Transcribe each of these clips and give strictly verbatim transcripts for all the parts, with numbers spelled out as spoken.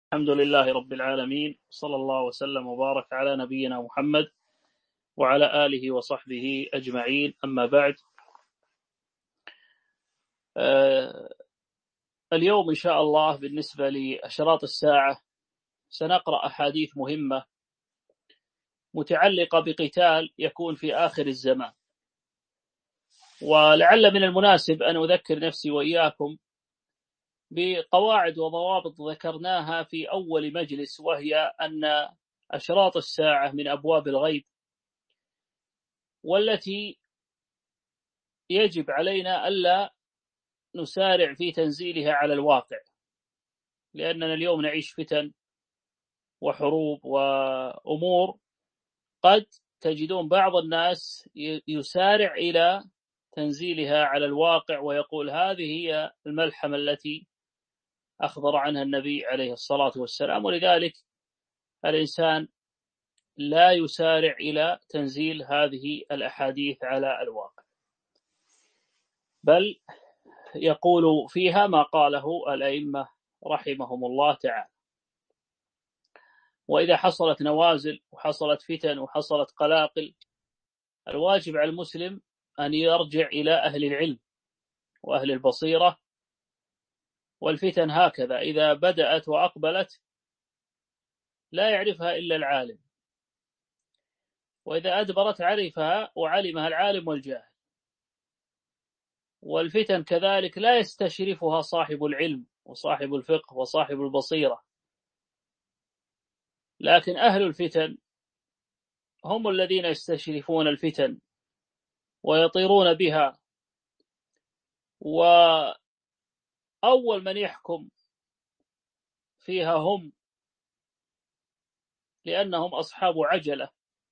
الحمد لله رب العالمين، صلى الله وسلم وبارك على نبينا محمد وعلى آله وصحبه أجمعين. أما بعد، آه اليوم إن شاء الله بالنسبة لأشراط الساعة سنقرأ أحاديث مهمة متعلقة بقتال يكون في آخر الزمان، ولعل من المناسب أن أذكر نفسي وإياكم بقواعد وضوابط ذكرناها في أول مجلس، وهي أن أشراط الساعة من أبواب الغيب، والتي يجب علينا ألا نسارع في تنزيلها على الواقع، لأننا اليوم نعيش فتن وحروب وأمور قد تجدون بعض الناس يسارع إلى تنزيلها على الواقع ويقول هذه هي الملحمة التي أخبر عنها النبي عليه الصلاة والسلام. ولذلك الإنسان لا يسارع إلى تنزيل هذه الأحاديث على الواقع، بل يقول فيها ما قاله الأئمة رحمهم الله تعالى. وإذا حصلت نوازل وحصلت فتن وحصلت قلاقل، الواجب على المسلم أن يرجع إلى أهل العلم وأهل البصيرة. والفتن هكذا إذا بدأت وأقبلت لا يعرفها إلا العالم، وإذا أدبرت عرفها وعلمها العالم والجاهل. والفتن كذلك لا يستشرفها صاحب العلم وصاحب الفقه وصاحب البصيرة، لكن أهل الفتن هم الذين يستشرفون الفتن ويطيرون بها، وأول من يحكم فيها هم، لأنهم أصحاب عجلة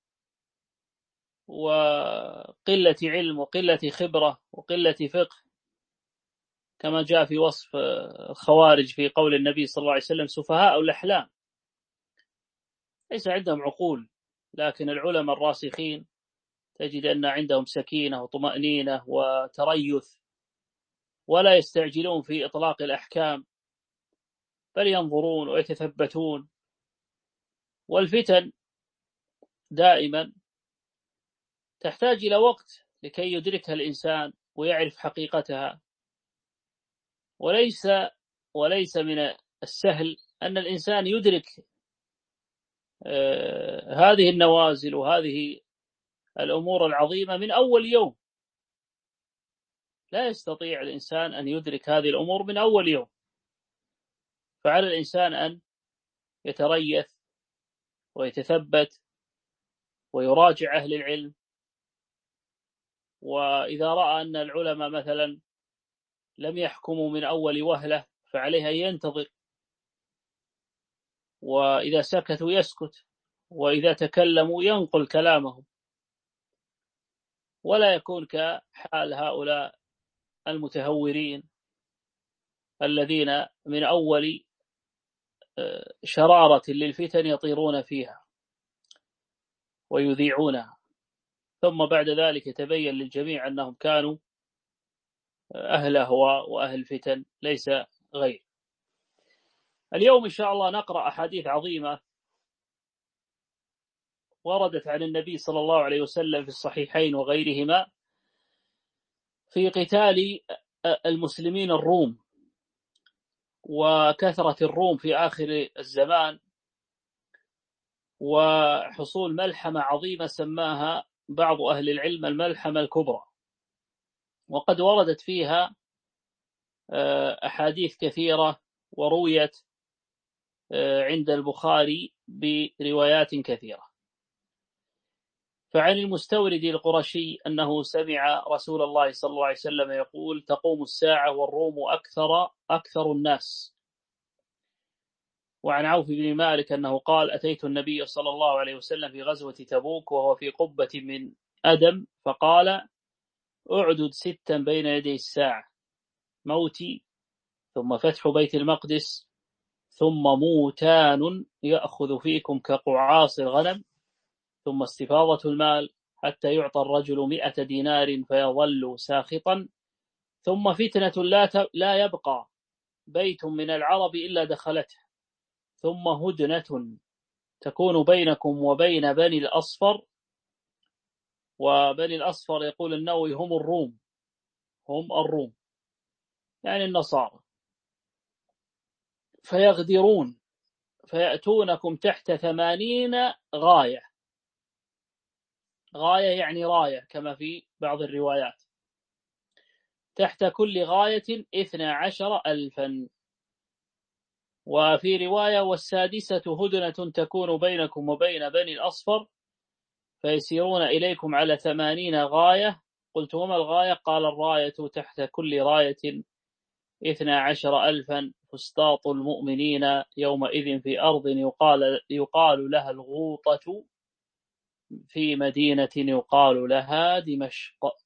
وقلة علم وقلة خبرة وقلة فقه، كما جاء في وصف الخوارج في قول النبي صلى الله عليه وسلم سفهاء الأحلام، ليس عندهم عقول. لكن العلماء الراسخين تجد أن عندهم سكينة وطمأنينة وتريث، ولا يستعجلون في إطلاق الأحكام، بل ينظرون ويتثبتون. والفتن دائما تحتاج إلى وقت لكي يدركها الإنسان ويعرف حقيقتها، وليس وليس من السهل أن الإنسان يدرك آه هذه النوازل وهذه الأمور العظيمة من أول يوم. لا يستطيع الإنسان أن يدرك هذه الأمور من أول يوم، فعلى الإنسان أن يتريث ويتثبت ويراجع أهل العلم. وإذا رأى أن العلماء مثلا لم يحكموا من أول وهلة فعليه أن ينتظر، وإذا سكتوا يسكت، وإذا تكلموا ينقل كلامهم، ولا يكون كحال هؤلاء المتهورين الذين من أول شرارة للفتن يطيرون فيها ويذيعونها، ثم بعد ذلك يتبين للجميع أنهم كانوا أهل أهواء وأهل فتن ليس غير. اليوم إن شاء الله نقرأ أحاديث عظيمة وردت عن النبي صلى الله عليه وسلم في الصحيحين وغيرهما في قتال المسلمين الروم وكثرة الروم في آخر الزمان، وحصول ملحمة عظيمة سماها بعض أهل العلم الملحمة الكبرى. وقد وردت فيها أحاديث كثيرة ورويت عند البخاري بروايات كثيرة. فعن المستورد القرشي أنه سمع رسول الله صلى الله عليه وسلم يقول تقوم الساعة والروم أكثر أكثر الناس. وعن عوف بن مالك أنه قال أتيت النبي صلى الله عليه وسلم في غزوة تبوك وهو في قبة من أدم، فقال أعدد ستا بين يدي الساعة: موتي، ثم فتح بيت المقدس، ثم موتان يأخذ فيكم كقعاص الغنم، ثم استفاضة المال حتى يعطى الرجل مئة دينار فيظل ساخطا، ثم فتنة لا لا يبقى بيت من العرب إلا دخلته، ثم هدنة تكون بينكم وبين بني الأصفر. وبني الأصفر يقول النووي هم الروم، هم الروم يعني النصارى. فيغدرون فيأتونكم تحت ثمانين غاية، غاية يعني راية كما في بعض الروايات، تحت كل غاية اثنا عشر ألفا. وفي رواية والسادسة هدنة تكون بينكم وبين بني الأصفر فيسيرون إليكم على ثمانين غاية. قلت وما الغاية؟ قال الراية تحت كل راية اثنا عشر ألفا. فسطاط المؤمنين يومئذ في أرض يقال, يقال لها الغوطة في مدينة يقال لها دمشق.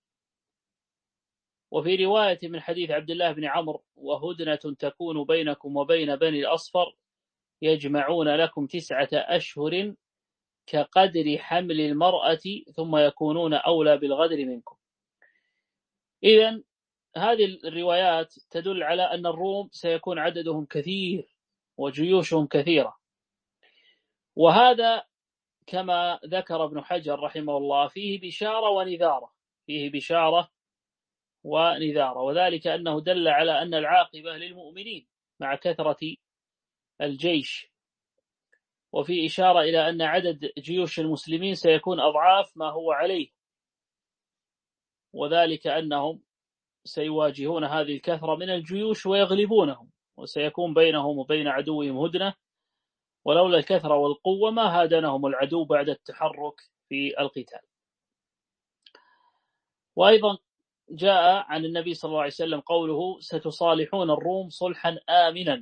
وفي رواية من حديث عبد الله بن عمرو وهدنة تكون بينكم وبين بني الأصفر يجمعون لكم تسعة أشهر كقدر حمل المرأة ثم يكونون أولى بالغدر منكم. إذن هذه الروايات تدل على أن الروم سيكون عددهم كثير وجيوشهم كثيرة، وهذا كما ذكر ابن حجر رحمه الله فيه بشارة ونذارة، فيه بشارة ونذارة، وذلك أنه دل على أن العاقبة للمؤمنين مع كثرة الجيش، وفي إشارة إلى أن عدد جيوش المسلمين سيكون أضعاف ما هو عليه، وذلك أنهم سيواجهون هذه الكثرة من الجيوش ويغلبونهم، وسيكون بينهم وبين عدوهم هدنة، ولولا الكثرة والقوة ما هادنهم العدو بعد التحرك في القتال. وأيضا جاء عن النبي صلى الله عليه وسلم قوله ستصالحون الروم صلحا آمنا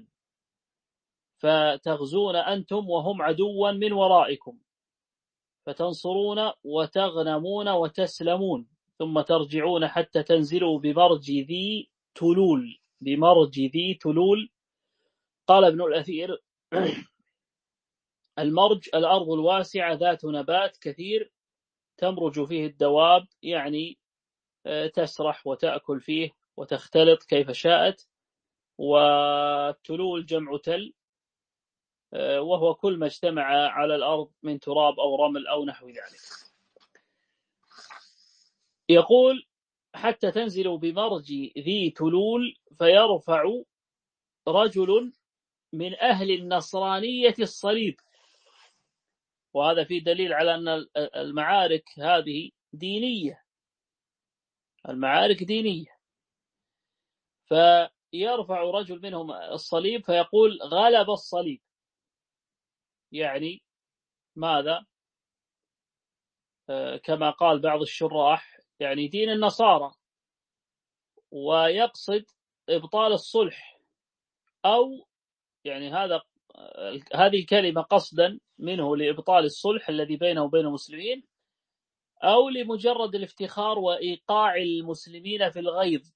فتغزون أنتم وهم عدوا من ورائكم فتنصرون وتغنمون وتسلمون ثم ترجعون حتى تنزلوا بمرج ذي تلول. بمرج ذي تلول. قال ابن الأثير المرج الأرض الواسعة ذات نبات كثير تمرج فيه الدواب، يعني تسرح وتأكل فيه وتختلط كيف شاءت. والتلول جمع تل، وهو كل ما اجتمع على الأرض من تراب أو رمل أو نحو ذلك. يقول حتى تنزلوا بمرج ذي تلول فيرفع رجل من أهل النصرانية الصليب. وهذا فيه دليل على أن المعارك هذه دينية، المعارك دينية. فيرفع رجل منهم الصليب فيقول غلب الصليب، يعني ماذا؟ كما قال بعض الشراح يعني دين النصارى، ويقصد إبطال الصلح، أو يعني هذا هذه الكلمة قصدا منه لإبطال الصلح الذي بينه وبين المسلمين، أو لمجرد الافتخار وإيقاع المسلمين في الغيظ.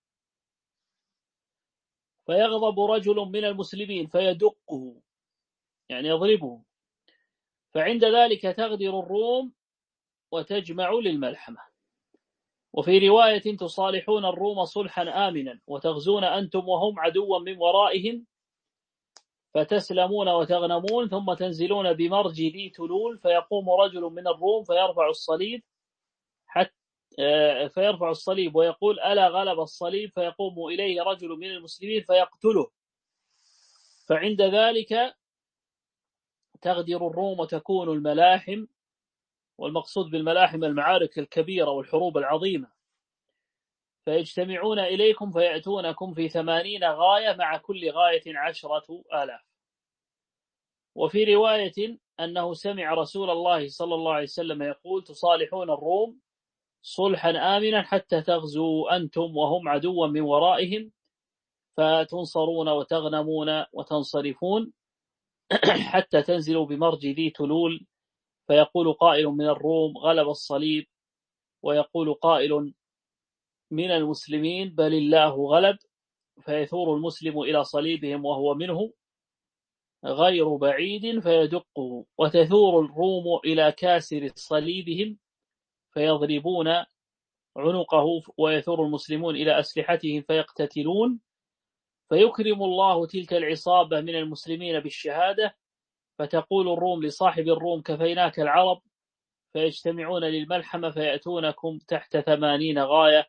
فيغضب رجل من المسلمين فيدقه، يعني يضربه، فعند ذلك تغدر الروم وتجمع للملحمة. وفي رواية تصالحون الروم صلحا آمنا وتغزون أنتم وهم عدوا من ورائهم فتسلمون وتغنمون ثم تنزلون بمرج ذي تلول فيقوم رجل من الروم فيرفع الصليب حتى فيرفع الصليب ويقول ألا غلب الصليب، فيقوم إليه رجل من المسلمين فيقتله. فعند ذلك تغدر الروم وتكون الملاحم، والمقصود بالملاحم المعارك الكبيرة والحروب العظيمة، فيجتمعون إليكم فيأتونكم في ثمانين غاية مع كل غاية عشرة آلاف. وفي رواية أنه سمع رسول الله صلى الله عليه وسلم يقول تصالحون الروم صلحا آمنا حتى تغزوا أنتم وهم عدوا من ورائهم فتنصرون وتغنمون وتنصرفون حتى تنزلوا بمرج ذي تلول فيقول قائل من الروم غلب الصليب، ويقول قائل من المسلمين بل الله غلب، فيثور المسلم إلى صليبهم وهو منه غير بعيد فيدقه، وتثور الروم إلى كاسر صليبهم فيضربون عنقه، ويثور المسلمون إلى أسلحتهم فيقتتلون، فيكرم الله تلك العصابة من المسلمين بالشهادة، فتقول الروم لصاحب الروم كفيناك العرب، فيجتمعون للملحمة فيأتونكم تحت ثمانين غاية،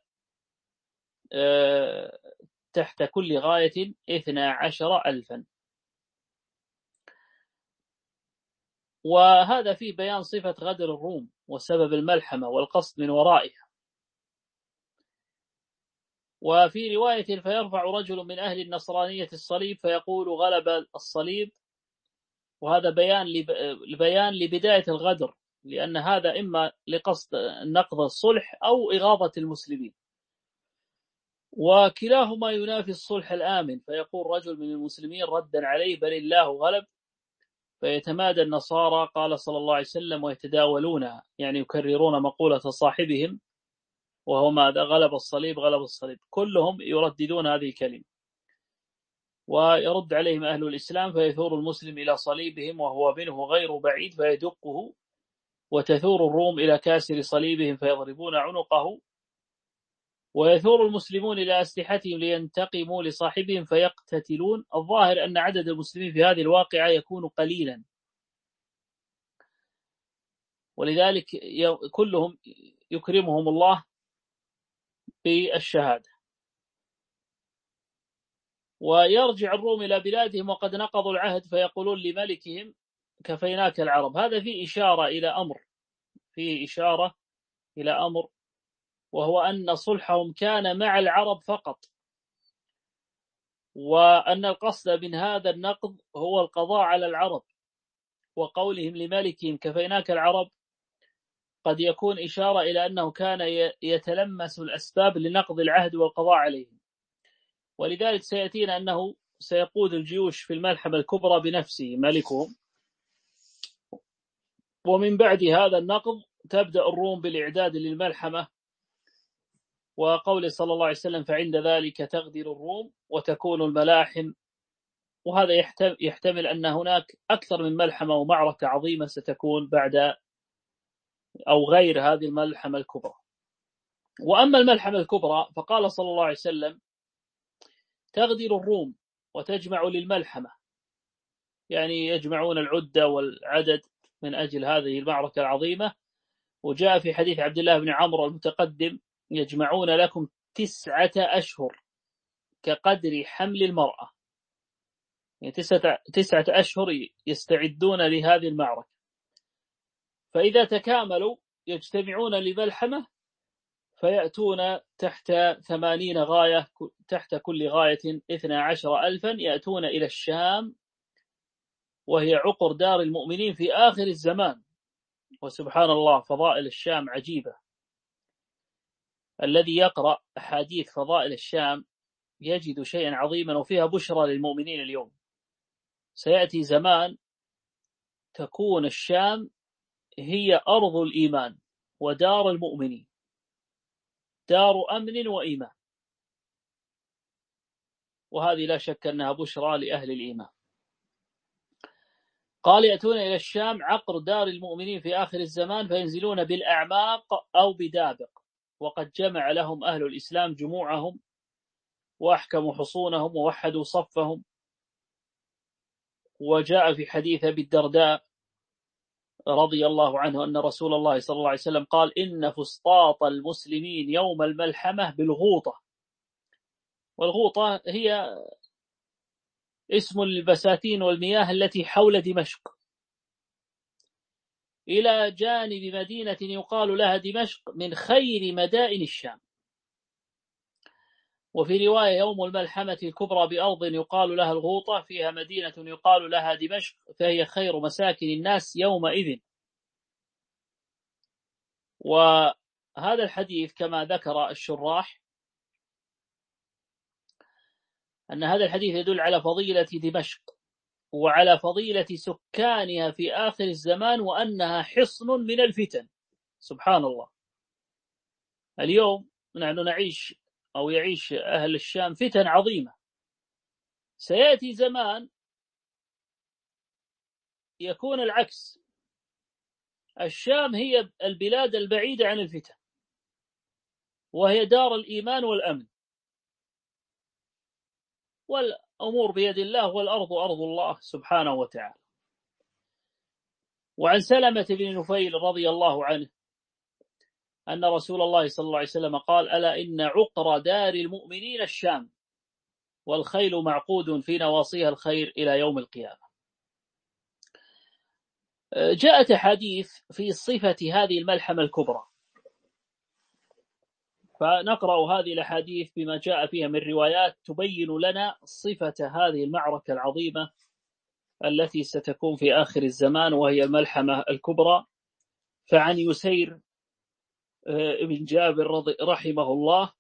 تحت كل غاية اثنا عشر ألفا. وهذا فيه بيان صفة غدر الروم وسبب الملحمة والقصد من ورائها. وفي رواية فيرفع رجل من أهل النصرانية الصليب فيقول غلب الصليب، وهذا بيان لبيان لبداية الغدر، لأن هذا إما لقصد نقض الصلح أو إغاظة المسلمين، وكلاهما ينافي الصلح الآمن. فيقول رجل من المسلمين ردا عليه بل الله غلب، فيتمادى النصارى قال صلى الله عليه وسلم ويتداولونها، يعني يكررون مقولة صاحبهم وهو ماذا؟ غلب الصليب غلب الصليب، كلهم يرددون هذه الكلمة. ويرد عليهم أهل الإسلام فيثور المسلم إلى صليبهم وهو منه غير بعيد فيدقه، وتثور الروم إلى كاسر صليبهم فيضربون عنقه، ويثور المسلمون إلى أسلحتهم لينتقموا لصاحبهم فيقتتلون. الظاهر أن عدد المسلمين في هذه الواقعة يكون قليلا، ولذلك كلهم يكرمهم الله بالشهادة. ويرجع الروم إلى بلادهم وقد نقضوا العهد فيقولون لملكهم كفيناك العرب. هذا فيه إشارة إلى أمر فيه إشارة إلى أمر وهو أن صلحهم كان مع العرب فقط، وأن القصد من هذا النقض هو القضاء على العرب. وقولهم لملكهم كفيناك العرب قد يكون إشارة إلى أنه كان يتلمس الأسباب لنقض العهد والقضاء عليهم. ولذلك سيأتينا أنه سيقود الجيوش في الملحمة الكبرى بنفسه ملكهم، ومن بعد هذا النقض تبدأ الروم بالإعداد للملحمة. وقول صلى الله عليه وسلم فعند ذلك تغدر الروم وتكون الملاحم. وهذا يحتمل أن هناك أكثر من ملحمة ومعركة عظيمة ستكون بعد أو غير هذه الملحمة الكبرى. وأما الملحمة الكبرى فقال صلى الله عليه وسلم تغدر الروم وتجمع للملحمة، يعني يجمعون العدة والعدد من أجل هذه المعركة العظيمة. وجاء في حديث عبد الله بن عمرو المتقدم يجمعون لكم تسعة أشهر كقدر حمل المرأة، يعني تسعة, تسعة أشهر يستعدون لهذه المعركة. فإذا تكاملوا يجتمعون لملحمة فيأتون تحت ثمانين غاية، تحت كل غاية اثنا عشر ألفا، يأتون إلى الشام وهي عقر دار المؤمنين في آخر الزمان. وسبحان الله فضائل الشام عجيبة. الذي يقرأ أحاديث فضائل الشام يجد شيئا عظيما وفيها بشرى للمؤمنين اليوم. سيأتي زمان تكون الشام هي أرض الإيمان ودار المؤمنين، دار أمن وإيمان، وهذه لا شك أنها بشرى لأهل الإيمان. قال يأتون إلى الشام عقر دار المؤمنين في آخر الزمان فينزلون بالأعماق أو بدابق، وقد جمع لهم أهل الإسلام جموعهم وأحكموا حصونهم ووحدوا صفهم. وجاء في حديث أبي الدرداء رضي الله عنه أن رسول الله صلى الله عليه وسلم قال إن فسطاط المسلمين يوم الملحمة بالغوطة. والغوطة هي اسم البساتين والمياه التي حول دمشق، إلى جانب مدينة يقال لها دمشق من خير مدائن الشام. وفي رواية يوم الملحمة الكبرى بأرض يقال لها الغوطة فيها مدينة يقال لها دمشق فهي خير مساكن الناس يومئذ. وهذا الحديث كما ذكر الشراح أن هذا الحديث يدل على فضيلة دمشق وعلى فضيلة سكانها في آخر الزمان، وأنها حصن من الفتن. سبحان الله. اليوم نحن نعيش أو يعيش أهل الشام فتن عظيمة. سيأتي زمان يكون العكس، الشام هي البلاد البعيدة عن الفتن وهي دار الإيمان والأمن. والأمور بيد الله والأرض أرض الله سبحانه وتعالى. وعن سلمة بن نفيل رضي الله عنه أن رسول الله صلى الله عليه وسلم قال: ألا إن عقر دار المؤمنين الشام، والخيل معقود في نواصيها الخير إلى يوم القيامة. جاءت أحاديث في صفة هذه الملحمة الكبرى، فنقرأ هذه الأحاديث بما جاء فيها من روايات تبين لنا صفة هذه المعركة العظيمة التي ستكون في آخر الزمان، وهي الملحمة الكبرى. فعن يسير بن جابر رحمه الله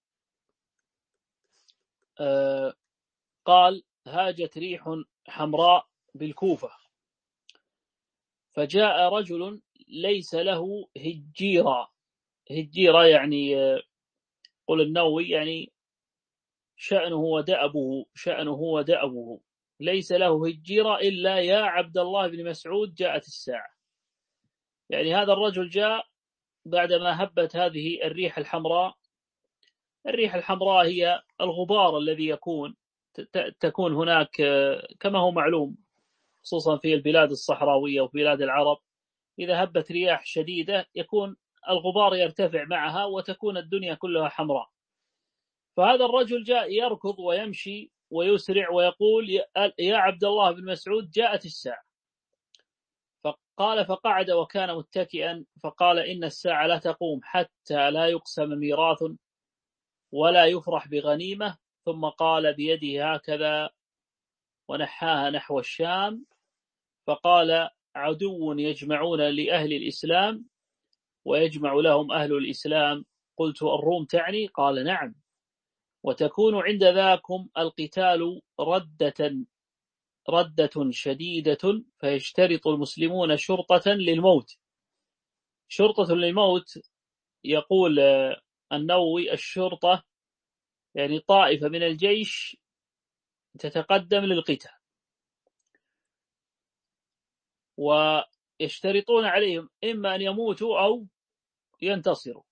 قال: هاجت ريح حمراء بالكوفة، فجاء رجل ليس له هجيرة. هجيرة يعني قل النووي يعني شأنه ودأبه، شأنه ودأبه ليس له هجيرة إلا يا عبد الله بن مسعود جاءت الساعة. يعني هذا الرجل جاء بعدما هبت هذه الريح الحمراء. الريح الحمراء هي الغبار الذي يكون تكون هناك كما هو معلوم، خصوصا في البلاد الصحراوية وفي بلاد العرب، إذا هبت رياح شديدة يكون الغبار يرتفع معها وتكون الدنيا كلها حمراء. فهذا الرجل جاء يركض ويمشي ويسرع ويقول: يا عبد الله بن مسعود جاءت الساعة. فقال: فقعد وكان متكئا، فقال: إن الساعة لا تقوم حتى لا يقسم ميراث ولا يفرح بغنيمة. ثم قال بيده هكذا ونحاها نحو الشام، فقال: عدو يجمعون لأهل الإسلام ويجمع لهم أهل الإسلام. قلت: الروم تعني؟ قال: نعم. وتكون عند ذاكم القتال ردة ردة شديدة، فيشترط المسلمون شرطة للموت. شرطة للموت يقول النووي: الشرطة يعني طائفة من الجيش تتقدم للقتال، ويشترطون عليهم إما أن يموتوا أو ينتصروا.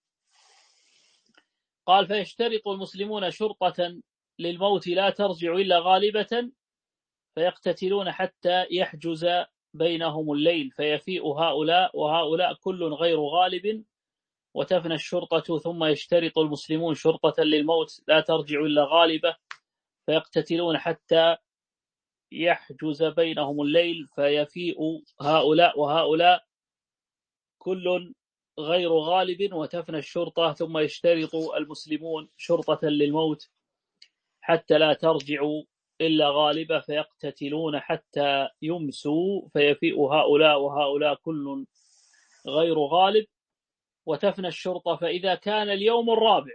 قال: فيشترط المسلمون شرطة للموت لا ترجع إلا غالبة، فيقتتلون حتى يحجز بينهم الليل، فيفيء هؤلاء وهؤلاء كل غير غالب، وتفنى الشرطة. ثم يشترط المسلمون شرطة للموت لا ترجع إلا غالبة، فيقتتلون حتى يحجز بينهم الليل، فيفيء هؤلاء وهؤلاء كل غير غالب، وتفنى الشرطة. ثم يشترط المسلمون شرطة للموت حتى لا ترجعوا إلا غالبة، فيقتتلون حتى يمسوا، فيفيء هؤلاء وهؤلاء كل غير غالب، وتفنى الشرطة. فإذا كان اليوم الرابع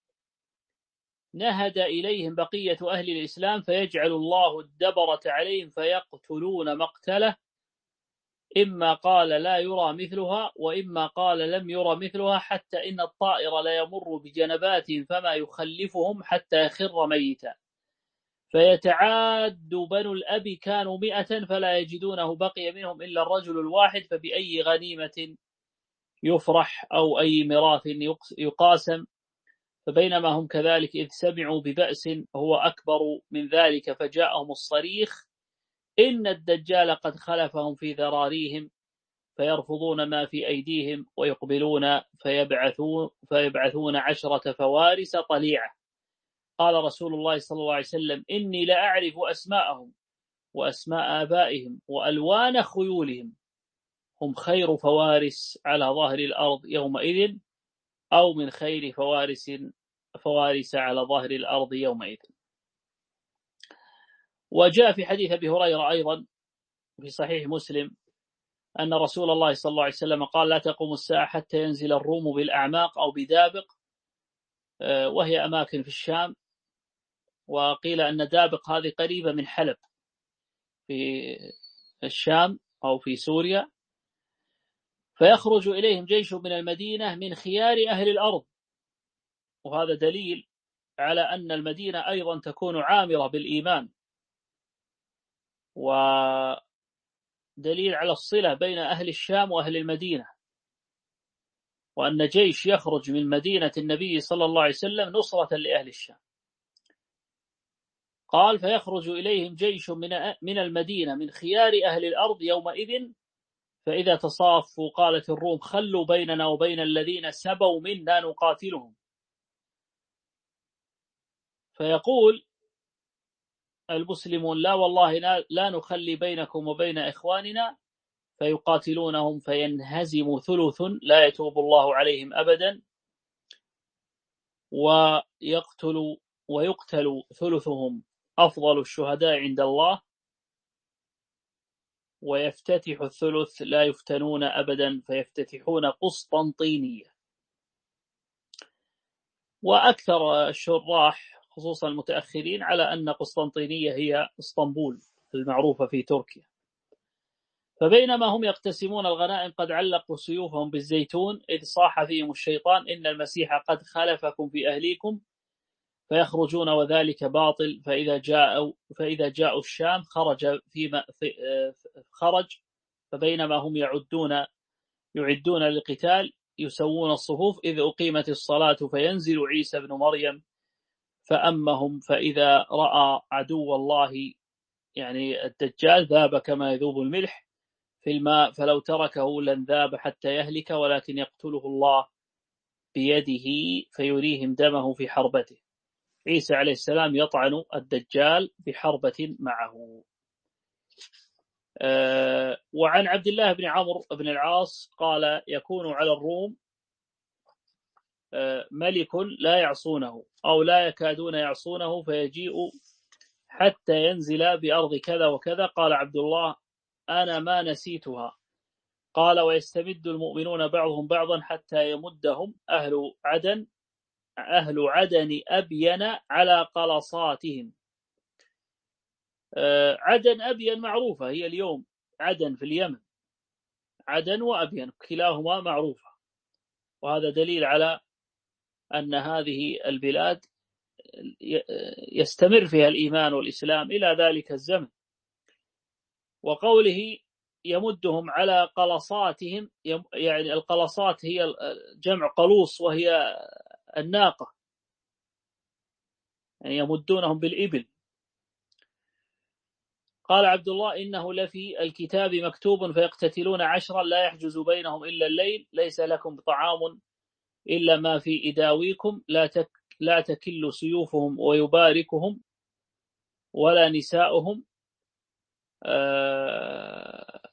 نهد إليهم بقية أهل الإسلام، فيجعل الله الدبرة عليهم فيقتلون مقتله، إما قال لا يرى مثلها وإما قال لم يرى مثلها، حتى إن الطائر لا يمر بجنباتهم فما يخلفهم حتى يخر ميتا، فيتعاد بنو الأب كانوا مئة فلا يجدونه بقي منهم إلا الرجل الواحد، فبأي غنيمة يفرح أو أي ميراث يقاسم. فبينما هم كذلك إذ سمعوا ببأس هو أكبر من ذلك، فجاءهم الصريخ: إن الدجال قد خلفهم في ذراريهم، فيرفضون ما في أيديهم ويقبلون فيبعثون, فيبعثون عشرة فوارس طليعة. قال رسول الله صلى الله عليه وسلم: إني لأعرف أسماءهم وأسماء آبائهم وألوان خيولهم، هم خير فوارس على ظهر الأرض يومئذ، أو من خير فوارس فوارس على ظهر الأرض يومئذ. وجاء في حديث أبي هريرة أيضا في صحيح مسلم أن رسول الله صلى الله عليه وسلم قال: لا تقوم الساعة حتى ينزل الروم بالأعماق أو بدابق، وهي أماكن في الشام، وقيل أن دابق هذه قريبة من حلب في الشام أو في سوريا، فيخرج إليهم جيش من المدينة من خيار أهل الأرض. وهذا دليل على أن المدينة أيضا تكون عامرة بالإيمان، ودليل على الصلة بين أهل الشام وأهل المدينة، وأن جيش يخرج من مدينة النبي صلى الله عليه وسلم نصرة لأهل الشام. قال فيخرج إليهم جيش من من المدينة من خيار أهل الأرض يومئذ، فإذا تصافوا قالت الروم خلوا بيننا وبين الذين سبوا منا نقاتلهم. فيقول المسلمون لا والله لا نخلي بينكم وبين إخواننا، فيقاتلونهم فينهزم ثلث لا يتوب الله عليهم أبدا، ويقتل ويقتل ثلثهم أفضل الشهداء عند الله، ويفتتح الثلث لا يفتنون أبدا فيفتتحون قسطنطينية. وأكثر الشراح خصوصا المتأخرين على أن قسطنطينية هي اسطنبول المعروفة في تركيا. فبينما هم يقتسمون الغنائم قد علقوا سيوفهم بالزيتون إذ صاح فيهم الشيطان إن المسيح قد خلفكم في أهليكم، فيخرجون وذلك باطل. فإذا جاءوا فإذا جاءوا الشام خرج فيما في خرج فبينما هم يعدون يعدون للقتال يسوون الصفوف إذ أقيمت الصلاة فينزل عيسى بن مريم فأمهم، فإذا رأى عدو الله يعني الدجال ذاب كما يذوب الملح في الماء، فلو تركه لن ذاب حتى يهلك، ولكن يقتله الله بيده فيريهم دمه في حربته. عيسى عليه السلام يطعن الدجال بحربة معه. أه وعن عبد الله بن عمرو بن العاص قال يكون على الروم أه ملك لا يعصونه أو لا يكادون يعصونه، فيجيء حتى ينزل بأرض كذا وكذا. قال عبد الله أنا ما نسيتها. قال ويستمد المؤمنون بعضهم بعضا حتى يمدهم أهل عدن أهل عدن أبين على قلصاتهم. أه عدن أبين معروفة، هي اليوم عدن في اليمن، عدن وأبين كلاهما معروفة، وهذا دليل على أن هذه البلاد يستمر فيها الإيمان والإسلام إلى ذلك الزمن. وقوله يمدهم على قلصاتهم، يعني القلصات هي جمع قلوص وهي الناقة، يعني يمدونهم بالإبل. قال عبد الله إنه لفي الكتاب مكتوب فيقتتلون عشرا لا يحجز بينهم إلا الليل، ليس لكم طعام إلا ما في إداويكم، لا تك لا تكل سيوفهم ويباركهم ولا نساؤهم. آه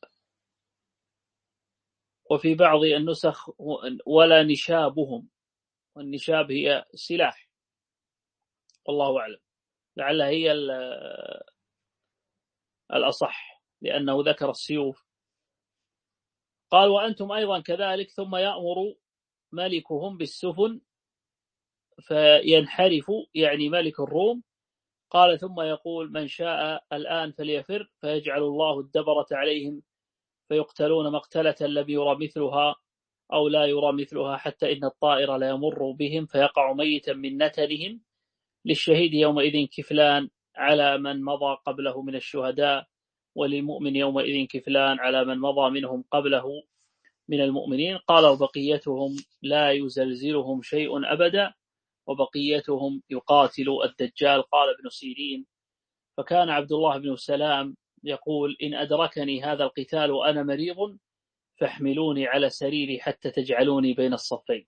وفي بعض النسخ ولا نشابهم، والنشاب هي سلاح، والله أعلم، لعل هي الأصح لأنه ذكر السيوف. قال وأنتم أيضا كذلك، ثم يأمر ملكهم بالسفن فينحرف، يعني ملك الروم. قال ثم يقول من شاء الآن فليفر، فيجعل الله الدبرة عليهم فيقتلون مقتلة لم يرى مثلها أو لا يرى مثلها، حتى إن الطائر لا يمر بهم فيقع ميتا من نتنهم. للشهيد يومئذ كفلان على من مضى قبله من الشهداء، وللمؤمن يومئذ كفلان على من مضى منهم قبله من المؤمنين. قال وبقيتهم لا يزلزلهم شيء أبدا، وبقيتهم يقاتل الدجال. قال ابن سيرين فكان عبد الله بن سلام يقول إن أدركني هذا القتال وأنا مريض فاحملوني على سريري حتى تجعلوني بين الصفين.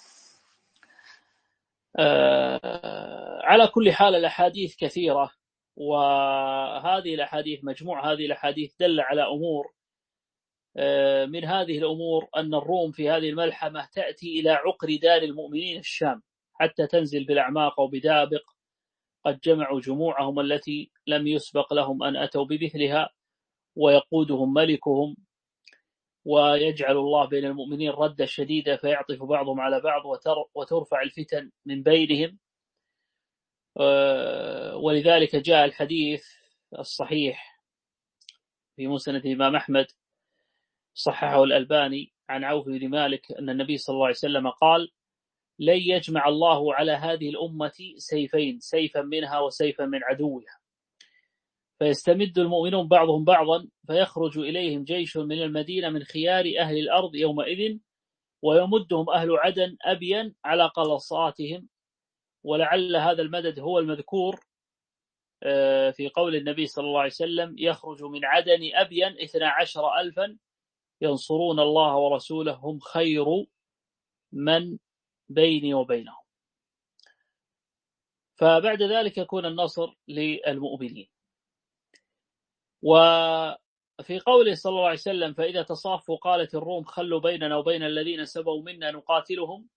آه على كل حال الأحاديث كثيرة، وهذه الأحاديث مجموع هذه الأحاديث دل على أمور. آه من هذه الأمور أن الروم في هذه الملحمة تأتي إلى عقر دار المؤمنين الشام حتى تنزل بالأعماق وبدابق، قد جمعوا جموعهم التي لم يسبق لهم أن أتوا بمثلها، ويقودهم ملكهم، ويجعل الله بين المؤمنين ردة شديدة فيعطف بعضهم على بعض وترفع الفتن من بينهم. ولذلك جاء الحديث الصحيح في مسند الإمام أحمد صححه الألباني عن عوف بن مالك أن النبي صلى الله عليه وسلم قال لن يجمع الله على هذه الأمة سيفين، سيفا منها وسيفا من عدوها، فيستمد المؤمنون بعضهم بعضا فيخرج إليهم جيش من المدينة من خيار أهل الأرض يومئذ، ويمدهم أهل عدن أبين على قلصاتهم. ولعل هذا المدد هو المذكور في قول النبي صلى الله عليه وسلم يخرج من عدن أبين اثنا عشر ألفا ينصرون الله ورسوله هم خير من بيني وبينهم. فبعد ذلك يكون النصر للمؤمنين. وفي قوله صلى الله عليه وسلم فإذا تصافوا قالت الروم خلوا بيننا وبين الذين سبوا منا نقاتلهم،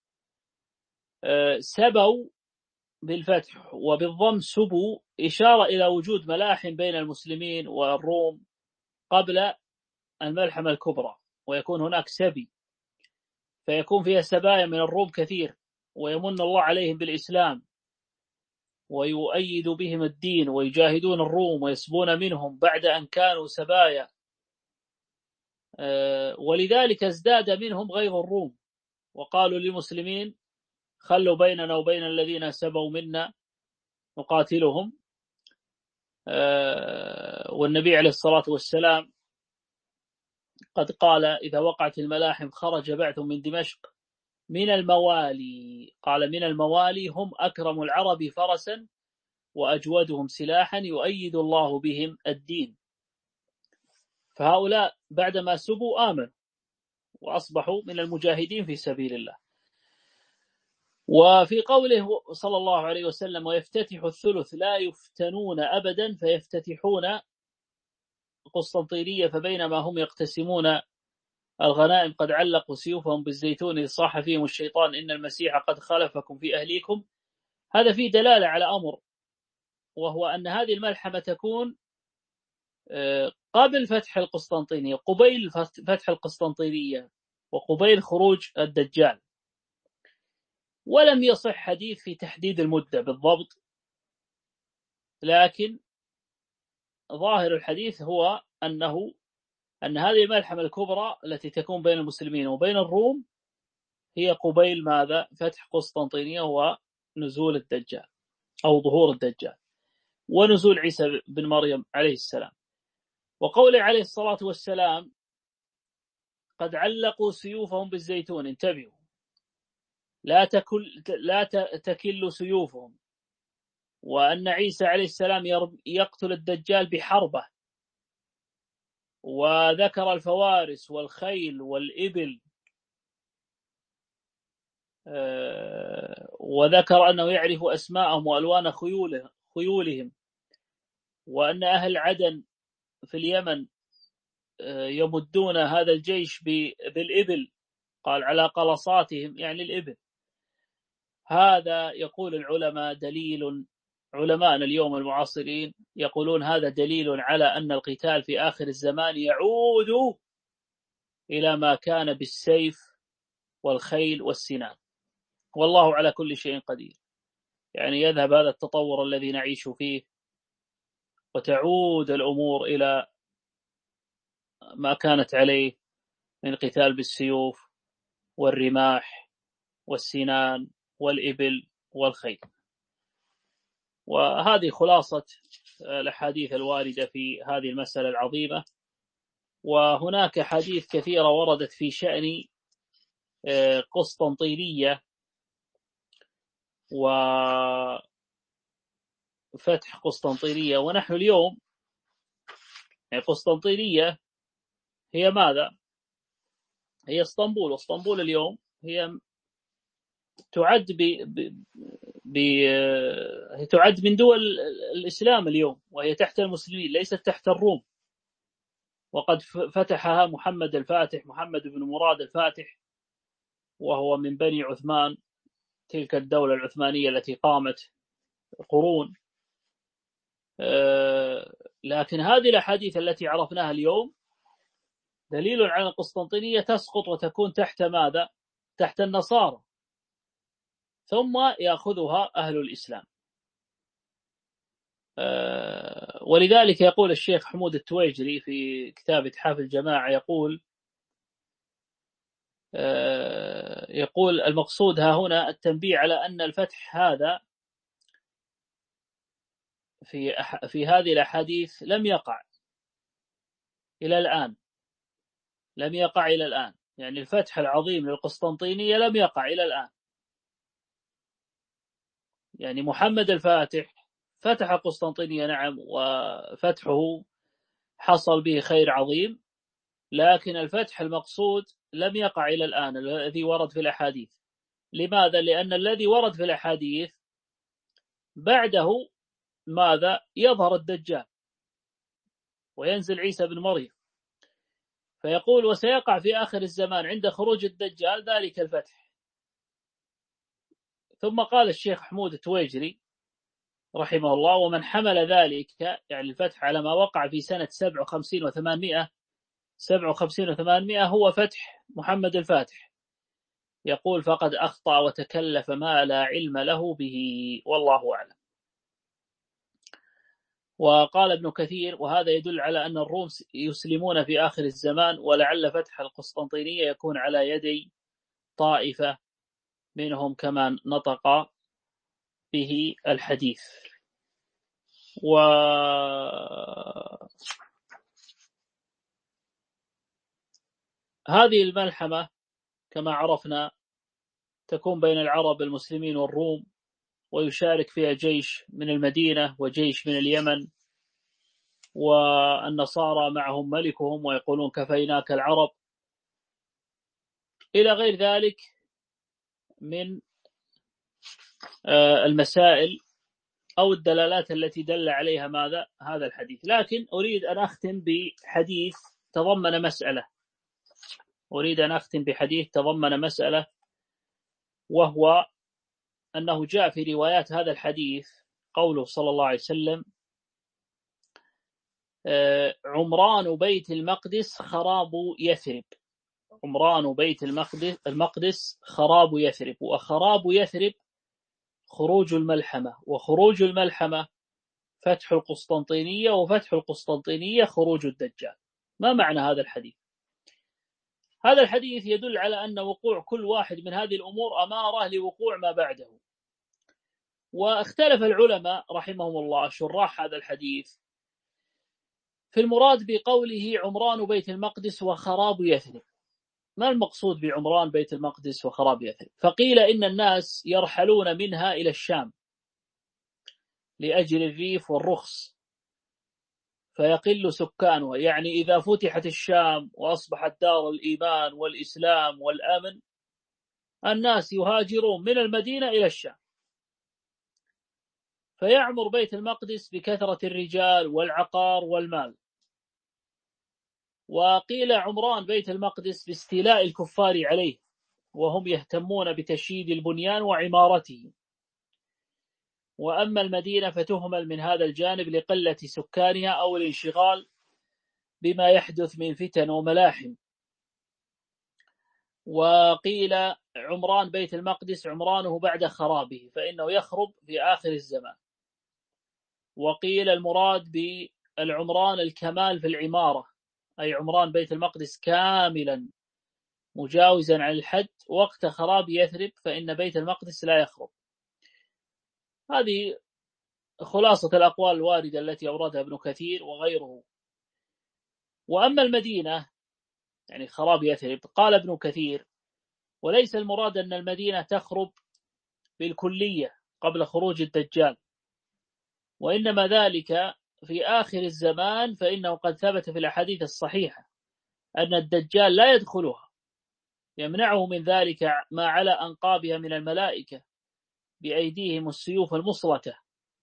سبوا بالفتح وبالضم سبوا إشارة إلى وجود ملاحم بين المسلمين والروم قبل الملحمة الكبرى، ويكون هناك سبي فيكون فيها سبايا من الروم كثير، ويمن الله عليهم بالإسلام ويؤيد بهم الدين ويجاهدون الروم ويسبون منهم بعد أن كانوا سبايا، ولذلك ازداد منهم غيظ الروم وقالوا للمسلمين خلوا بيننا وبين الذين سبوا منا نقاتلهم. والنبي عليه الصلاة والسلام قد قال إذا وقعت الملاحم خرج بعث من دمشق من الموالي، قال من الموالي هم أكرم العرب فرسا وأجودهم سلاحا يؤيد الله بهم الدين. فهؤلاء بعدما سبوا آمنوا وأصبحوا من المجاهدين في سبيل الله. وفي قوله صلى الله عليه وسلم ويفتتح الثلث لا يفتنون أبدا، فيفتتحون قسطنطينية فبينما هم يقتسمون الغنائم قد علقوا سيوفهم بالزيتون إذ صاح فيهم الشيطان إن المسيح قد خلفكم في أهليكم. هذا فيه دلالة على أمر، وهو أن هذه الملحمة تكون قبل فتح القسطنطينية، قبيل فتح القسطنطينية وقبيل خروج الدجال. ولم يصح حديث في تحديد المدة بالضبط، لكن ظاهر الحديث هو أنه أن هذه الملحمة الكبرى التي تكون بين المسلمين وبين الروم هي قبيل ماذا؟ فتح قسطنطينية ونزول الدجال أو ظهور الدجال ونزول عيسى بن مريم عليه السلام. وقوله عليه الصلاة والسلام قد علقوا سيوفهم بالزيتون، انتبهوا، لا تكل لا تكل سيوفهم، وأن عيسى عليه السلام يقتل الدجال بحربة، وذكر الفوارس والخيل والإبل، وذكر أنه يعرف أسماءهم وألوان خيولهم، وأن أهل عدن في اليمن يمدون هذا الجيش بالإبل، قال على قلصاتهم يعني الإبل. هذا يقول العلماء دليل، علماءنا اليوم المعاصرين يقولون هذا دليل على أن القتال في آخر الزمان يعود إلى ما كان بالسيف والخيل والسنان، والله على كل شيء قدير. يعني يذهب هذا التطور الذي نعيش فيه وتعود الأمور إلى ما كانت عليه من قتال بالسيوف والرماح والسنان والإبل والخيل. وهذه خلاصة الأحاديث الواردة في هذه المسألة العظيمة. وهناك حديث كثيرة وردت في شأن قسطنطينية وفتح قسطنطينية. ونحن اليوم يعني قسطنطينية هي ماذا؟ هي اسطنبول، واسطنبول اليوم هي تعد ب... ب... ب... تعد من دول الإسلام اليوم، وهي تحت المسلمين ليست تحت الروم. وقد فتحها محمد الفاتح، محمد بن مراد الفاتح، وهو من بني عثمان، تلك الدولة العثمانية التي قامت قرون. لكن هذه الأحاديث التي عرفناها اليوم دليل على القسطنطينية تسقط وتكون تحت ماذا؟ تحت النصارى، ثم يأخذها أهل الإسلام. ولذلك يقول الشيخ حمود التويجري في كتاب إتحاف الجماعة، يقول يقول المقصود ها هنا التنبيه على أن الفتح هذا في في هذه الأحاديث لم يقع إلى الآن، لم يقع إلى الآن، يعني الفتح العظيم للقسطنطينية لم يقع إلى الآن. يعني محمد الفاتح فتح قسطنطينية نعم، وفتحه حصل به خير عظيم، لكن الفتح المقصود لم يقع إلى الآن الذي ورد في الأحاديث. لماذا؟ لأن الذي ورد في الأحاديث بعده ماذا؟ يظهر الدجال وينزل عيسى بن مريم، فيقول وسيقع في آخر الزمان عند خروج الدجال ذلك الفتح. ثم قال الشيخ حمود التويجري رحمه الله: ومن حمل ذلك يعني الفتح على ما وقع في سنة سبع وخمسين وثمانمائة سبع وخمسين وثمانمائة هو فتح محمد الفاتح، يقول فقد أخطأ وتكلف ما لا علم له به، والله أعلم. وقال ابن كثير: وهذا يدل على أن الروم يسلمون في آخر الزمان، ولعل فتح القسطنطينية يكون على يدي طائفة منهم كما نطق به الحديث. وهذه الملحمة كما عرفنا تكون بين العرب المسلمين والروم، ويشارك فيها جيش من المدينة وجيش من اليمن، والنصارى معهم ملكهم ويقولون كفيناك العرب، إلى غير ذلك من المسائل أو الدلالات التي دل عليها ماذا هذا الحديث. لكن أريد أن أختم بحديث تضمن مسألة أريد أن أختم بحديث تضمن مسألة وهو أنه جاء في روايات هذا الحديث قوله صلى الله عليه وسلم: عمران بيت المقدس خراب يثرب. عمران بيت المقدس المقدس خراب يثرب، وخراب يثرب خروج الملحمة، وخروج الملحمة فتح القسطنطينية، وفتح القسطنطينية خروج الدجال. ما معنى هذا الحديث؟ هذا الحديث يدل على أن وقوع كل واحد من هذه الأمور أمارة لوقوع ما بعده. واختلف العلماء رحمهم الله شراح هذا الحديث في المراد بقوله عمران بيت المقدس وخراب يثرب. ما المقصود بعمران بيت المقدس وخراب يثرب؟ فقيل إن الناس يرحلون منها إلى الشام لأجل الريف والرخص فيقل سكانها، يعني إذا فتحت الشام وأصبحت دار الإيمان والإسلام والأمن الناس يهاجرون من المدينة إلى الشام، فيعمر بيت المقدس بكثرة الرجال والعقار والمال. وقيل عمران بيت المقدس باستيلاء الكفار عليه وهم يهتمون بتشييد البنيان وعمارته. وأما المدينة فتهمل من هذا الجانب لقلة سكانها أو الانشغال بما يحدث من فتن وملاحم. وقيل عمران بيت المقدس عمرانه بعد خرابه فإنه يخرب في آخر الزمان. وقيل المراد بالعمران الكمال في العمارة، أي عمران بيت المقدس كاملا مجاوزا عن الحد وقت خراب يثرب فإن بيت المقدس لا يخرب. هذه خلاصة الأقوال الواردة التي أوردها ابن كثير وغيره. وأما المدينة يعني خراب يثرب، قال ابن كثير: وليس المراد أن المدينة تخرب بالكلية قبل خروج الدجال، وإنما ذلك في آخر الزمان، فإنه قد ثبت في الأحاديث الصحيحة أن الدجال لا يدخلها، يمنعه من ذلك ما على أنقابها من الملائكة بأيديهم السيوف المصلتة.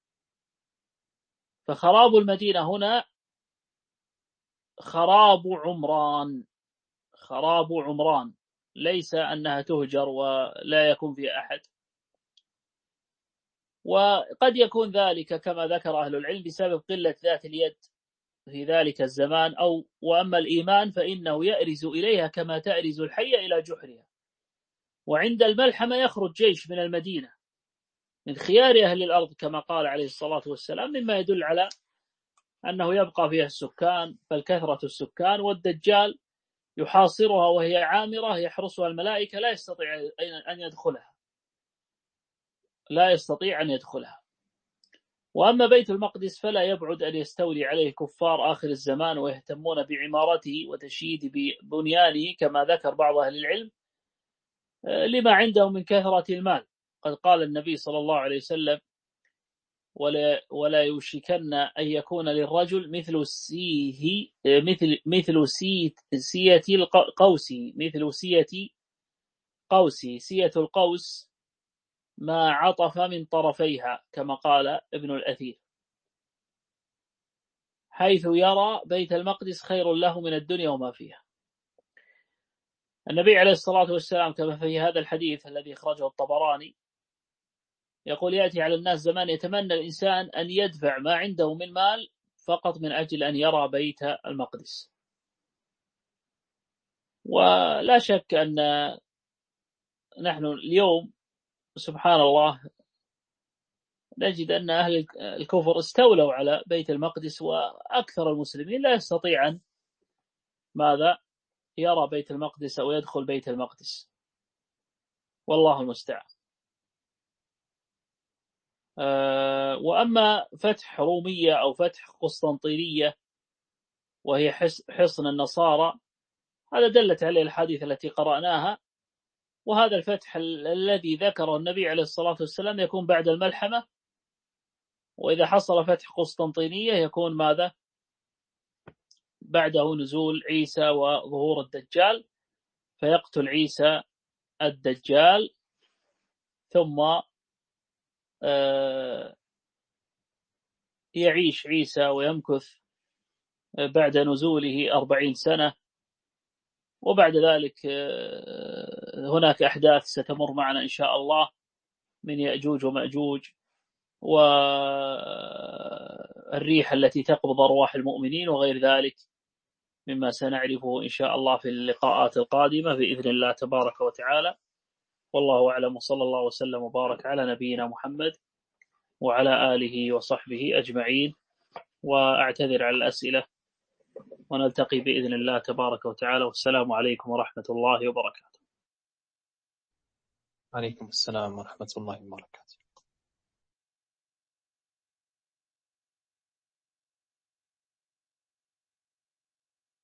فخراب المدينة هنا خراب عمران، خراب عمران، ليس أنها تهجر ولا يكون فيها أحد. وقد يكون ذلك كما ذكر أهل العلم بسبب قلة ذات اليد في ذلك الزمان، أو وأما الإيمان فإنه يأرز إليها كما تأرز الحية إلى جحرها. وعند الملحمة يخرج جيش من المدينة من خيار أهل الأرض كما قال عليه الصلاة والسلام، مما يدل على أنه يبقى فيها السكان بل كثرة السكان، والدجال يحاصرها وهي عامرة يحرسها الملائكة لا يستطيع أن يدخلها لا يستطيع أن يدخلها. وأما بيت المقدس فلا يبعد أن يستولي عليه كفار آخر الزمان ويهتمون بعمارته وتشييد بنيانه كما ذكر بعض أهل العلم لما عندهم من كثرة المال. قد قال النبي صلى الله عليه وسلم: ولا ولا يوشكن أن يكون للرجل مثل سيه مثل مثل سيت سية القوس مثل سية قوسي سية القوس ما عطف من طرفيها كما قال ابن الأثير، حيث يرى بيت المقدس خير له من الدنيا وما فيها. النبي عليه الصلاة والسلام كما في هذا الحديث الذي أخرجه الطبراني يقول: يأتي على الناس زمان يتمنى الإنسان أن يدفع ما عنده من مال فقط من أجل أن يرى بيت المقدس. ولا شك أن نحن اليوم سبحان الله نجد أن أهل الكفر استولوا على بيت المقدس، وأكثر المسلمين لا يستطيع أن ماذا يرى بيت المقدس أو يدخل بيت المقدس، والله المستعان. أه وأما فتح رومية أو فتح قسطنطينية وهي حصن النصارى، هذا دلت عليه الحديث التي قرأناها، وهذا الفتح الذي ذكره النبي عليه الصلاة والسلام يكون بعد الملحمة، وإذا حصل فتح قسطنطينية يكون ماذا بعده نزول عيسى وظهور الدجال، فيقتل عيسى الدجال، ثم يعيش عيسى ويمكث بعد نزوله أربعين سنة، وبعد ذلك هناك أحداث ستمر معنا إن شاء الله من يأجوج ومأجوج، والريح التي تقبض أرواح المؤمنين وغير ذلك مما سنعرفه إن شاء الله في اللقاءات القادمة بإذن الله تبارك وتعالى. والله أعلم، وصلى الله وسلم وبارك على نبينا محمد وعلى آله وصحبه أجمعين. وأعتذر على الأسئلة، ونلتقي بإذن الله تبارك وتعالى، والسلام عليكم ورحمة الله وبركاته. عليكم السلام ورحمة الله وبركاته.